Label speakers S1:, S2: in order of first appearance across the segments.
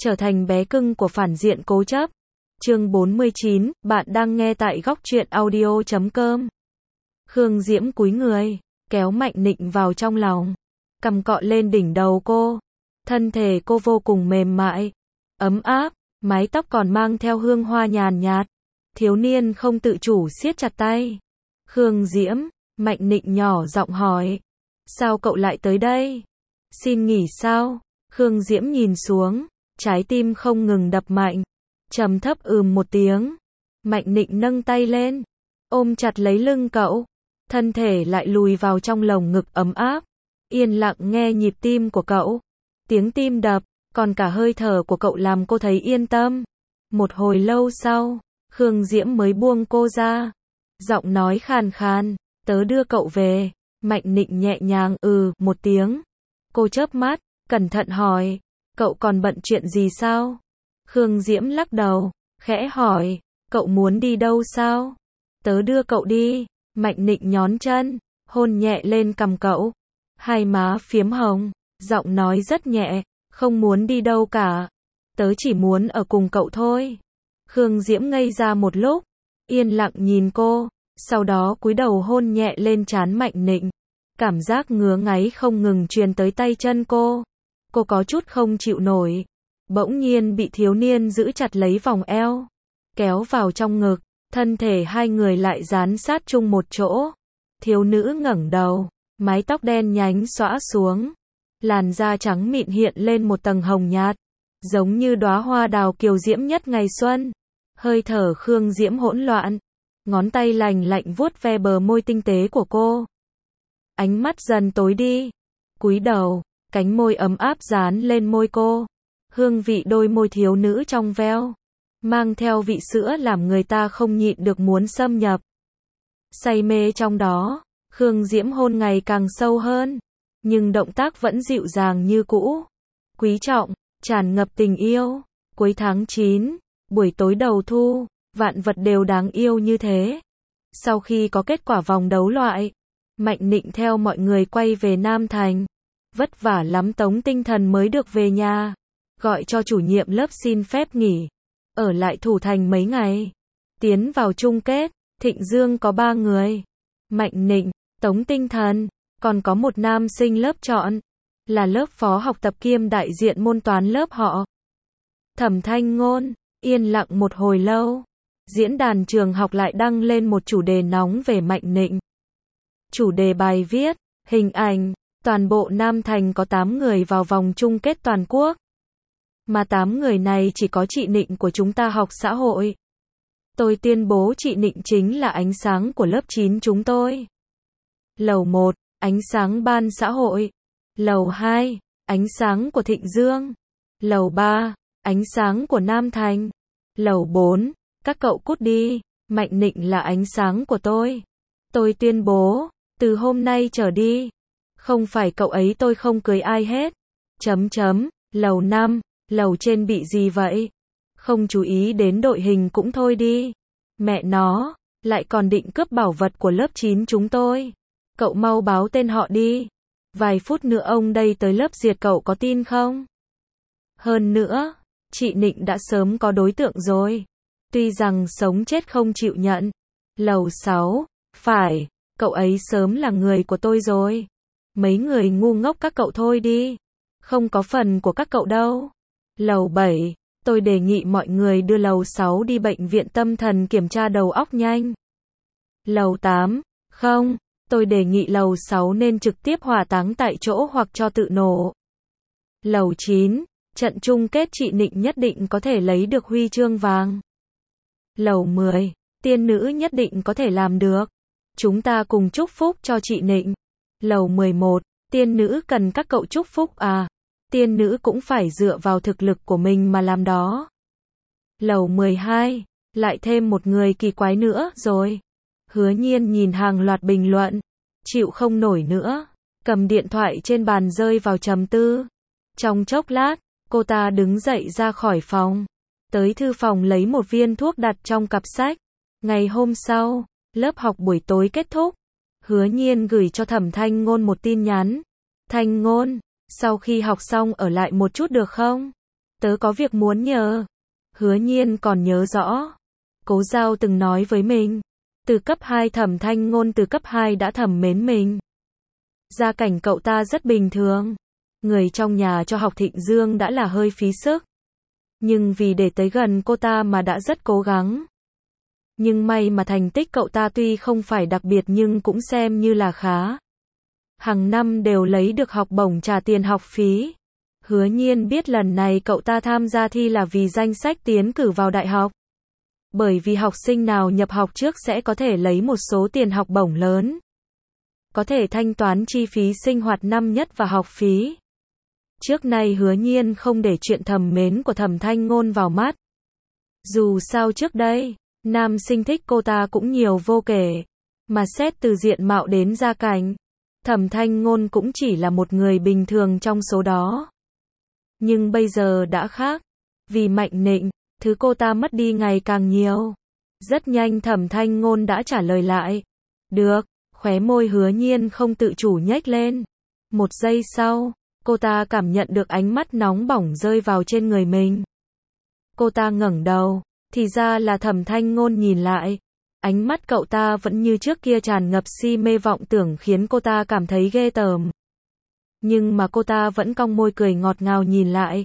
S1: trở thành bé cưng của phản diện cố chấp. Chương 49, bạn đang nghe tại góc truyện audio.com. Khương Diễm cúi người, kéo Mạnh Nịnh vào trong lòng, cầm cọ lên đỉnh đầu cô. Thân thể cô vô cùng mềm mại, ấm áp, mái tóc còn mang theo hương hoa nhàn nhạt. Thiếu niên không tự chủ siết chặt tay. Khương Diễm, Mạnh Nịnh nhỏ giọng hỏi. Sao cậu lại tới đây? Xin nghỉ sao? Khương Diễm nhìn xuống, trái tim không ngừng đập mạnh. Trầm thấp một tiếng. Mạnh Nịnh nâng tay lên, ôm chặt lấy lưng cậu. Thân thể lại lùi vào trong lồng ngực ấm áp. Yên lặng nghe nhịp tim của cậu. Tiếng tim đập, còn cả hơi thở của cậu làm cô thấy yên tâm. Một hồi lâu sau, Khương Diễm mới buông cô ra. Giọng nói khàn khàn, tớ đưa cậu về. Mạnh Nịnh nhẹ nhàng một tiếng. Cô chớp mắt, cẩn thận hỏi, cậu còn bận chuyện gì sao? Khương Diễm lắc đầu, khẽ hỏi, cậu muốn đi đâu sao? Tớ đưa cậu đi. Mạnh Nịnh nhón chân, hôn nhẹ lên cằm cậu. Hai má phiếm hồng, giọng nói rất nhẹ, không muốn đi đâu cả. Tớ chỉ muốn ở cùng cậu thôi. Khương Diễm ngây ra một lúc, yên lặng nhìn cô, sau đó cúi đầu hôn nhẹ lên trán Mạnh Nịnh. Cảm giác ngứa ngáy không ngừng truyền tới tay chân cô. Cô có chút không chịu nổi. Bỗng nhiên bị thiếu niên giữ chặt lấy vòng eo, kéo vào trong ngực, thân thể hai người lại dán sát chung một chỗ. Thiếu nữ ngẩng đầu, mái tóc đen nhánh xõa xuống, làn da trắng mịn hiện lên một tầng hồng nhạt, giống như đóa hoa đào kiều diễm nhất ngày xuân. Hơi thở Khương Diễm hỗn loạn, ngón tay lành lạnh vuốt ve bờ môi tinh tế của cô. Ánh mắt dần tối đi, cúi đầu, cánh môi ấm áp dán lên môi cô. Hương vị đôi môi thiếu nữ trong veo, mang theo vị sữa làm người ta không nhịn được muốn xâm nhập. Say mê trong đó, Khương Diễm hôn ngày càng sâu hơn, nhưng động tác vẫn dịu dàng như cũ. Quý trọng, tràn ngập tình yêu. Cuối tháng 9, buổi tối đầu thu, vạn vật đều đáng yêu như thế. Sau khi có kết quả vòng đấu loại, Mạnh Nịnh theo mọi người quay về Nam Thành. Vất vả lắm Tống Tinh Thần mới được về nhà. Gọi cho chủ nhiệm lớp xin phép nghỉ, ở lại thủ thành mấy ngày. Tiến vào chung kết, Thịnh Dương có 3 người. Mạnh Nịnh, Tống Tinh Thần, còn có một nam sinh lớp chọn, là lớp phó học tập kiêm đại diện môn toán lớp họ. Thẩm Thanh Ngôn, yên lặng một hồi lâu. Diễn đàn trường học lại đăng lên một chủ đề nóng về Mạnh Nịnh. Chủ đề bài viết, hình ảnh, toàn bộ Nam Thành có 8 người vào vòng chung kết toàn quốc. Mà 8 người này chỉ có chị Nịnh của chúng ta học xã hội. Tôi tuyên bố chị Nịnh chính là ánh sáng của lớp 9 chúng tôi. Lầu 1, ánh sáng ban xã hội. Lầu 2, ánh sáng của Thịnh Dương. Lầu 3, ánh sáng của Nam Thành. Lầu 4, các cậu cút đi, Mạnh Nịnh là ánh sáng của tôi. Tôi tuyên bố, từ hôm nay trở đi, không phải cậu ấy tôi không cưới ai hết. Lầu 5, lầu trên bị gì vậy? Không chú ý đến đội hình cũng thôi đi. Mẹ nó, lại còn định cướp bảo vật của lớp 9 chúng tôi. Cậu mau báo tên họ đi. Vài phút nữa ông đây tới lớp diệt cậu có tin không? Hơn nữa, chị Nịnh đã sớm có đối tượng rồi. Tuy rằng sống chết không chịu nhận. Lầu 6, phải, cậu ấy sớm là người của tôi rồi. Mấy người ngu ngốc các cậu thôi đi. Không có phần của các cậu đâu. Lầu 7, tôi đề nghị mọi người đưa lầu 6 đi bệnh viện tâm thần kiểm tra đầu óc nhanh. Lầu 8, không, tôi đề nghị lầu 6 nên trực tiếp hỏa táng tại chỗ hoặc cho tự nổ. Lầu 9, trận chung kết chị Nịnh nhất định có thể lấy được huy chương vàng. Lầu 10, tiên nữ nhất định có thể làm được. Chúng ta cùng chúc phúc cho chị Nịnh. Lầu 11, tiên nữ cần các cậu chúc phúc à? Tiên nữ cũng phải dựa vào thực lực của mình mà làm đó. Lầu 12, lại thêm một người kỳ quái nữa rồi. Hứa Nhiên nhìn hàng loạt bình luận, chịu không nổi nữa, cầm điện thoại trên bàn rơi vào trầm tư. Trong chốc lát, cô ta đứng dậy ra khỏi phòng, tới thư phòng lấy một viên thuốc đặt trong cặp sách. Ngày hôm sau, lớp học buổi tối kết thúc. Hứa Nhiên gửi cho Thẩm Thanh Ngôn một tin nhắn. Thanh Ngôn, sau khi học xong ở lại một chút được không? Tớ có việc muốn nhờ. Hứa Nhiên còn nhớ rõ. Cố Giao từng nói với mình. Từ cấp 2 Thẩm Thanh Ngôn từ cấp 2 đã thầm mến mình. Gia cảnh cậu ta rất bình thường. Người trong nhà cho học Thịnh Dương đã là hơi phí sức. Nhưng vì để tới gần cô ta mà đã rất cố gắng. Nhưng may mà thành tích cậu ta tuy không phải đặc biệt nhưng cũng xem như là khá. Hàng năm đều lấy được học bổng trả tiền học phí. Hứa Nhiên biết lần này cậu ta tham gia thi là vì danh sách tiến cử vào đại học. Bởi vì học sinh nào nhập học trước sẽ có thể lấy một số tiền học bổng lớn. Có thể thanh toán chi phí sinh hoạt năm nhất và học phí. Trước nay Hứa Nhiên không để chuyện thầm mến của Thẩm Thanh Ngôn vào mắt. Dù sao trước đây, nam sinh thích cô ta cũng nhiều vô kể. Mà xét từ diện mạo đến gia cảnh, Thẩm Thanh Ngôn cũng chỉ là một người bình thường trong số đó. Nhưng bây giờ đã khác. Vì Mạnh Nịnh, thứ cô ta mất đi ngày càng nhiều. Rất nhanh Thẩm Thanh Ngôn đã trả lời lại. Được, khóe môi Hứa Nhiên không tự chủ nhếch lên. Một giây sau, cô ta cảm nhận được ánh mắt nóng bỏng rơi vào trên người mình. Cô ta ngẩng đầu, thì ra là Thẩm Thanh Ngôn nhìn lại. Ánh mắt cậu ta vẫn như trước kia tràn ngập si mê vọng tưởng khiến cô ta cảm thấy ghê tởm. Nhưng mà cô ta vẫn cong môi cười ngọt ngào nhìn lại.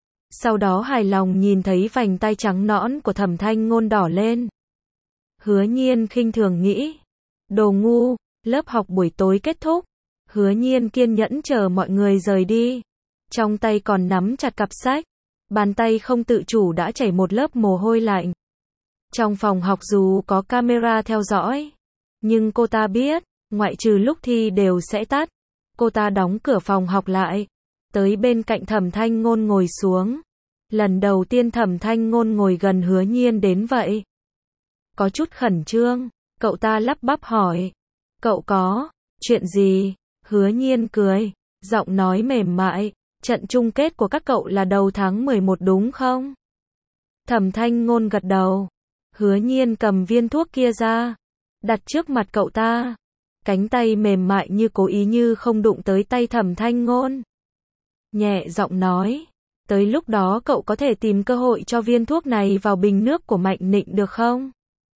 S1: Sau đó hài lòng nhìn thấy vành tay trắng nõn của Thẩm Thanh Ngôn đỏ lên. Hứa Nhiên khinh thường nghĩ. Đồ ngu, lớp học buổi tối kết thúc. Hứa Nhiên kiên nhẫn chờ mọi người rời đi. Trong tay còn nắm chặt cặp sách. Bàn tay không tự chủ đã chảy một lớp mồ hôi lạnh. Trong phòng học dù có camera theo dõi. Nhưng cô ta biết, ngoại trừ lúc thi đều sẽ tắt. Cô ta đóng cửa phòng học lại. Tới bên cạnh Thẩm Thanh Ngôn ngồi xuống. Lần đầu tiên Thẩm Thanh Ngôn ngồi gần Hứa Nhiên đến vậy. Có chút khẩn trương, cậu ta lắp bắp hỏi. Cậu có chuyện gì? Hứa Nhiên cười, giọng nói mềm mại. Trận chung kết của các cậu là đầu tháng 11 đúng không? Thẩm Thanh Ngôn gật đầu. Hứa Nhiên cầm viên thuốc kia ra, đặt trước mặt cậu ta. Cánh tay mềm mại như cố ý như không đụng tới tay Thẩm Thanh Ngôn. Nhẹ giọng nói, tới lúc đó cậu có thể tìm cơ hội cho viên thuốc này vào bình nước của Mạnh Nịnh được không?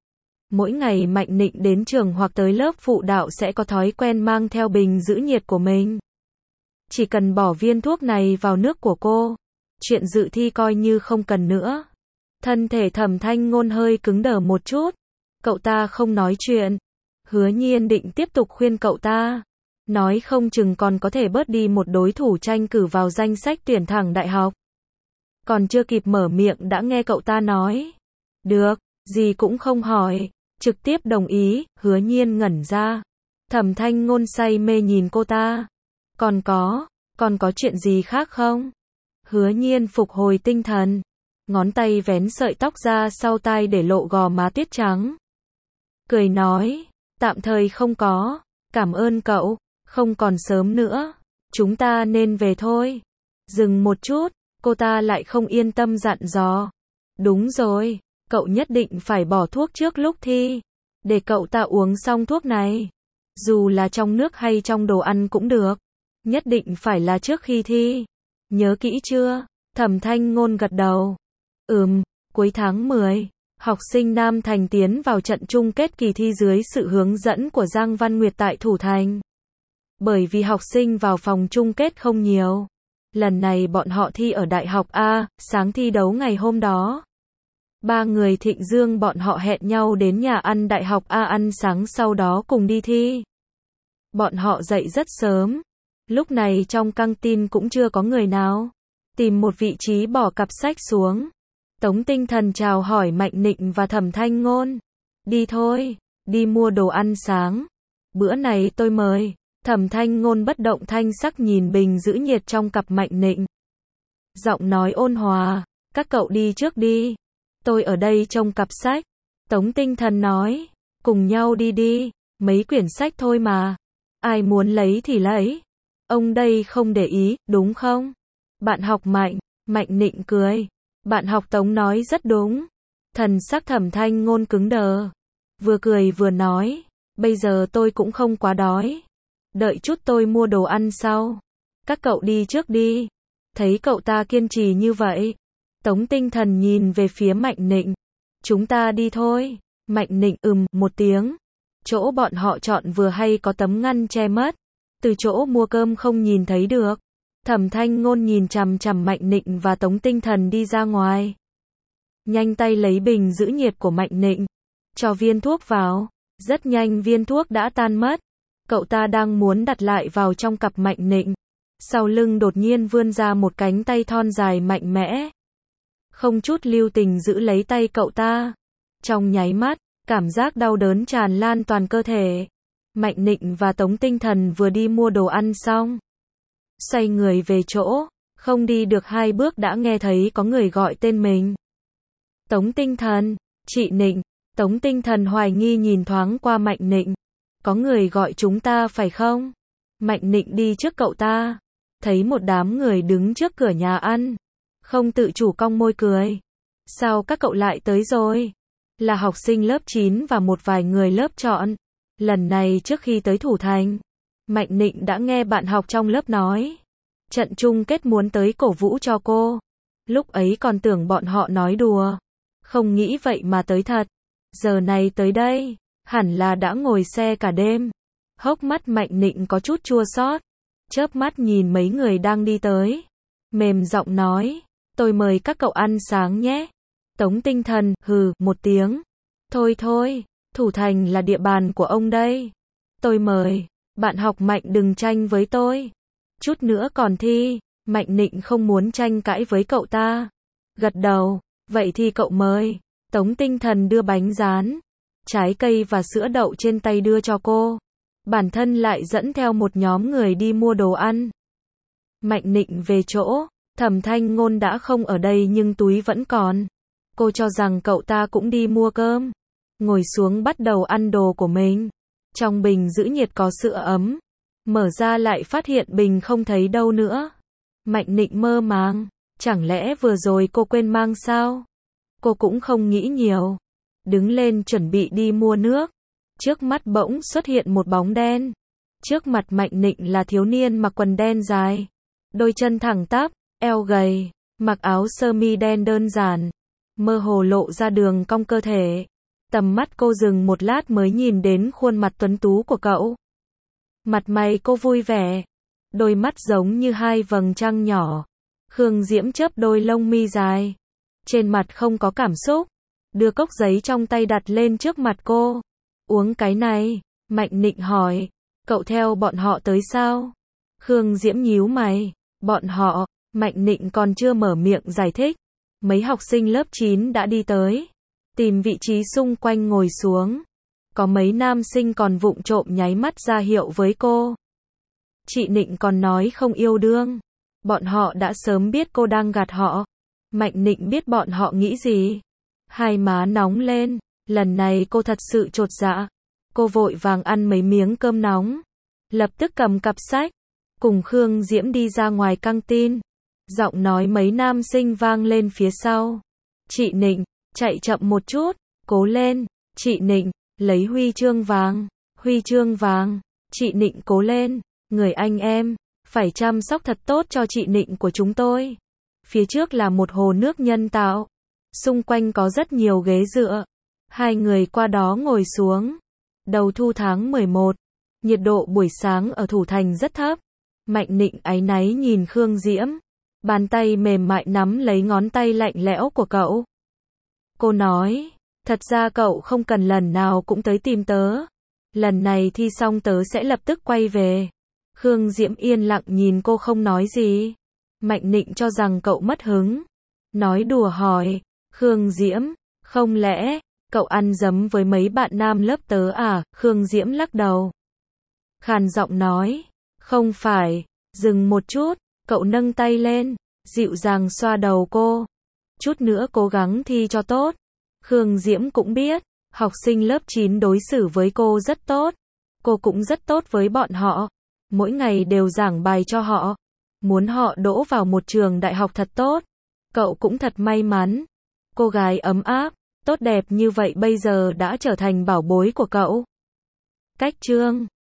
S1: Mỗi ngày Mạnh Nịnh đến trường hoặc tới lớp phụ đạo sẽ có thói quen mang theo bình giữ nhiệt của mình. Chỉ cần bỏ viên thuốc này vào nước của cô, chuyện dự thi coi như không cần nữa. Thân thể Thẩm Thanh Ngôn hơi cứng đờ một chút. Cậu ta không nói chuyện. Hứa Nhiên định tiếp tục khuyên cậu ta. Nói không chừng còn có thể bớt đi một đối thủ tranh cử vào danh sách tuyển thẳng đại học. Còn chưa kịp mở miệng đã nghe cậu ta nói. Được, gì cũng không hỏi. Trực tiếp đồng ý. Hứa Nhiên ngẩn ra. Thẩm Thanh Ngôn say mê nhìn cô ta. Còn có chuyện gì khác không? Hứa Nhiên phục hồi tinh thần. Ngón tay vén sợi tóc ra sau tai để lộ gò má tuyết trắng. Cười nói, tạm thời không có, cảm ơn cậu, không còn sớm nữa, chúng ta nên về thôi. Dừng một chút, cô ta lại không yên tâm dặn dò. Đúng rồi, cậu nhất định phải bỏ thuốc trước lúc thi, để cậu ta uống xong thuốc này. Dù là trong nước hay trong đồ ăn cũng được, nhất định phải là trước khi thi. Nhớ kỹ chưa? Thẩm Thanh Ngôn gật đầu. Cuối tháng 10, học sinh Nam Thành tiến vào trận chung kết kỳ thi dưới sự hướng dẫn của Giang Văn Nguyệt tại Thủ Thành. Bởi vì học sinh vào phòng chung kết không nhiều. Lần này bọn họ thi ở Đại học A, sáng thi đấu ngày hôm đó. 3 người Thịnh Dương bọn họ hẹn nhau đến nhà ăn Đại học A ăn sáng sau đó cùng đi thi. Bọn họ dậy rất sớm. Lúc này trong căng tin cũng chưa có người nào. Tìm một vị trí bỏ cặp sách xuống. Tống Tinh Thần chào hỏi Mạnh Nịnh và Thẩm Thanh Ngôn. Đi thôi, đi mua đồ ăn sáng. Bữa này tôi mời. Thẩm Thanh Ngôn bất động thanh sắc nhìn bình giữ nhiệt trong cặp Mạnh Nịnh. Giọng nói ôn hòa, các cậu đi trước đi. Tôi ở đây trông cặp sách. Tống Tinh Thần nói, cùng nhau đi đi, mấy quyển sách thôi mà. Ai muốn lấy thì lấy. Ông đây không để ý, đúng không? Bạn học Mạnh Nịnh cười. Bạn học Tống nói rất đúng. Thần sắc Thẩm Thanh Ngôn cứng đờ. Vừa cười vừa nói, bây giờ tôi cũng không quá đói. Đợi chút tôi mua đồ ăn sau. Các cậu đi trước đi. Thấy cậu ta kiên trì như vậy, Tống Tinh Thần nhìn về phía Mạnh Nịnh. Chúng ta đi thôi. Mạnh Nịnh một tiếng. Chỗ bọn họ chọn vừa hay có tấm ngăn che mất. Từ chỗ mua cơm không nhìn thấy được. Thẩm Thanh Ngôn nhìn chằm chằm Mạnh Nịnh và Tống Tinh Thần đi ra ngoài. Nhanh tay lấy bình giữ nhiệt của Mạnh Nịnh. Cho viên thuốc vào. Rất nhanh viên thuốc đã tan mất. Cậu ta đang muốn đặt lại vào trong cặp Mạnh Nịnh. Sau lưng đột nhiên vươn ra một cánh tay thon dài mạnh mẽ. Không chút lưu tình giữ lấy tay cậu ta. Trong nháy mắt, cảm giác đau đớn tràn lan toàn cơ thể. Mạnh Nịnh và Tống Tinh Thần vừa đi mua đồ ăn xong. Xoay người về chỗ, không đi được 2 bước đã nghe thấy có người gọi tên mình. Tống Tinh Thần, chị Nịnh. Tống Tinh Thần hoài nghi nhìn thoáng qua Mạnh Nịnh. Có người gọi chúng ta phải không? Mạnh Nịnh đi trước cậu ta. Thấy một đám người đứng trước cửa nhà ăn. Không tự chủ cong môi cười. Sao các cậu lại tới rồi? Là học sinh lớp 9 và một vài người lớp chọn. Lần này trước khi tới Thủ Thành, Mạnh Nịnh đã nghe bạn học trong lớp nói. Trận chung kết muốn tới cổ vũ cho cô. Lúc ấy còn tưởng bọn họ nói đùa. Không nghĩ vậy mà tới thật. Giờ này tới đây, hẳn là đã ngồi xe cả đêm. Hốc mắt Mạnh Nịnh có chút chua xót. Chớp mắt nhìn mấy người đang đi tới. Mềm giọng nói, tôi mời các cậu ăn sáng nhé. Tống Tinh Thần, một tiếng. Thôi thôi, Thủ Thành là địa bàn của ông đây. Tôi mời, bạn học Mạnh đừng tranh với tôi. Chút nữa còn thi, Mạnh Nịnh không muốn tranh cãi với cậu ta. Gật đầu, vậy thì cậu mời. Tống Tinh Thần đưa bánh rán, trái cây và sữa đậu trên tay đưa cho cô. Bản thân lại dẫn theo một nhóm người đi mua đồ ăn. Mạnh Nịnh về chỗ, Thẩm Thanh Ngôn đã không ở đây nhưng túi vẫn còn. Cô cho rằng cậu ta cũng đi mua cơm. Ngồi xuống bắt đầu ăn đồ của mình. Trong bình giữ nhiệt có sữa ấm. Mở ra lại phát hiện bình không thấy đâu nữa. Mạnh Nịnh mơ màng. Chẳng lẽ vừa rồi cô quên mang sao? Cô cũng không nghĩ nhiều. Đứng lên chuẩn bị đi mua nước. Trước mắt bỗng xuất hiện một bóng đen. Trước mặt Mạnh Nịnh là thiếu niên mặc quần đen dài. Đôi chân thẳng tắp, eo gầy, mặc áo sơ mi đen đơn giản. Mơ hồ lộ ra đường cong cơ thể. Tầm mắt cô dừng một lát mới nhìn đến khuôn mặt tuấn tú của cậu. Mặt mày cô vui vẻ. Đôi mắt giống như 2 vầng trăng nhỏ. Khương Diễm chớp đôi lông mi dài. Trên mặt không có cảm xúc. Đưa cốc giấy trong tay đặt lên trước mặt cô. Uống cái này. Mạnh Nịnh hỏi. Cậu theo bọn họ tới sao? Khương Diễm nhíu mày. Bọn họ. Mạnh Nịnh còn chưa mở miệng giải thích. Mấy học sinh lớp 9 đã đi tới. Tìm vị trí xung quanh ngồi xuống. Có mấy nam sinh còn vụng trộm nháy mắt ra hiệu với cô. Chị Nịnh còn nói không yêu đương. Bọn họ đã sớm biết cô đang gạt họ. Mạnh Nịnh biết bọn họ nghĩ gì. Hai má nóng lên. Lần này cô thật sự chột dạ. Cô vội vàng ăn mấy miếng cơm nóng. Lập tức cầm cặp sách. Cùng Khương Diễm đi ra ngoài căng tin. Giọng nói mấy nam sinh vang lên phía sau. Chị Nịnh, chạy chậm một chút. Cố lên. Chị Nịnh, lấy huy chương vàng. Huy chương vàng. Chị Nịnh cố lên. Người anh em, phải chăm sóc thật tốt cho chị Nịnh của chúng tôi. Phía trước là một hồ nước nhân tạo. Xung quanh có rất nhiều ghế dựa. Hai người qua đó ngồi xuống. Đầu thu tháng 11. Nhiệt độ buổi sáng ở Thủ Thành rất thấp. Mạnh Nịnh áy náy nhìn Khương Diễm. Bàn tay mềm mại nắm lấy ngón tay lạnh lẽo của cậu. Cô nói, thật ra cậu không cần lần nào cũng tới tìm tớ. Lần này thi xong tớ sẽ lập tức quay về. Khương Diễm yên lặng nhìn cô không nói gì. Mạnh Nịnh cho rằng cậu mất hứng. Nói đùa hỏi, Khương Diễm, không lẽ, cậu ăn dấm với mấy bạn nam lớp tớ à? Khương Diễm lắc đầu. Khàn giọng nói, không phải, dừng một chút, cậu nâng tay lên, dịu dàng xoa đầu cô. Chút nữa cố gắng thi cho tốt. Khương Diễm cũng biết, học sinh lớp 9 đối xử với cô rất tốt. Cô cũng rất tốt với bọn họ. Mỗi ngày đều giảng bài cho họ. Muốn họ đỗ vào một trường đại học thật tốt. Cậu cũng thật may mắn. Cô gái ấm áp, tốt đẹp như vậy bây giờ đã trở thành bảo bối của cậu. Cách chương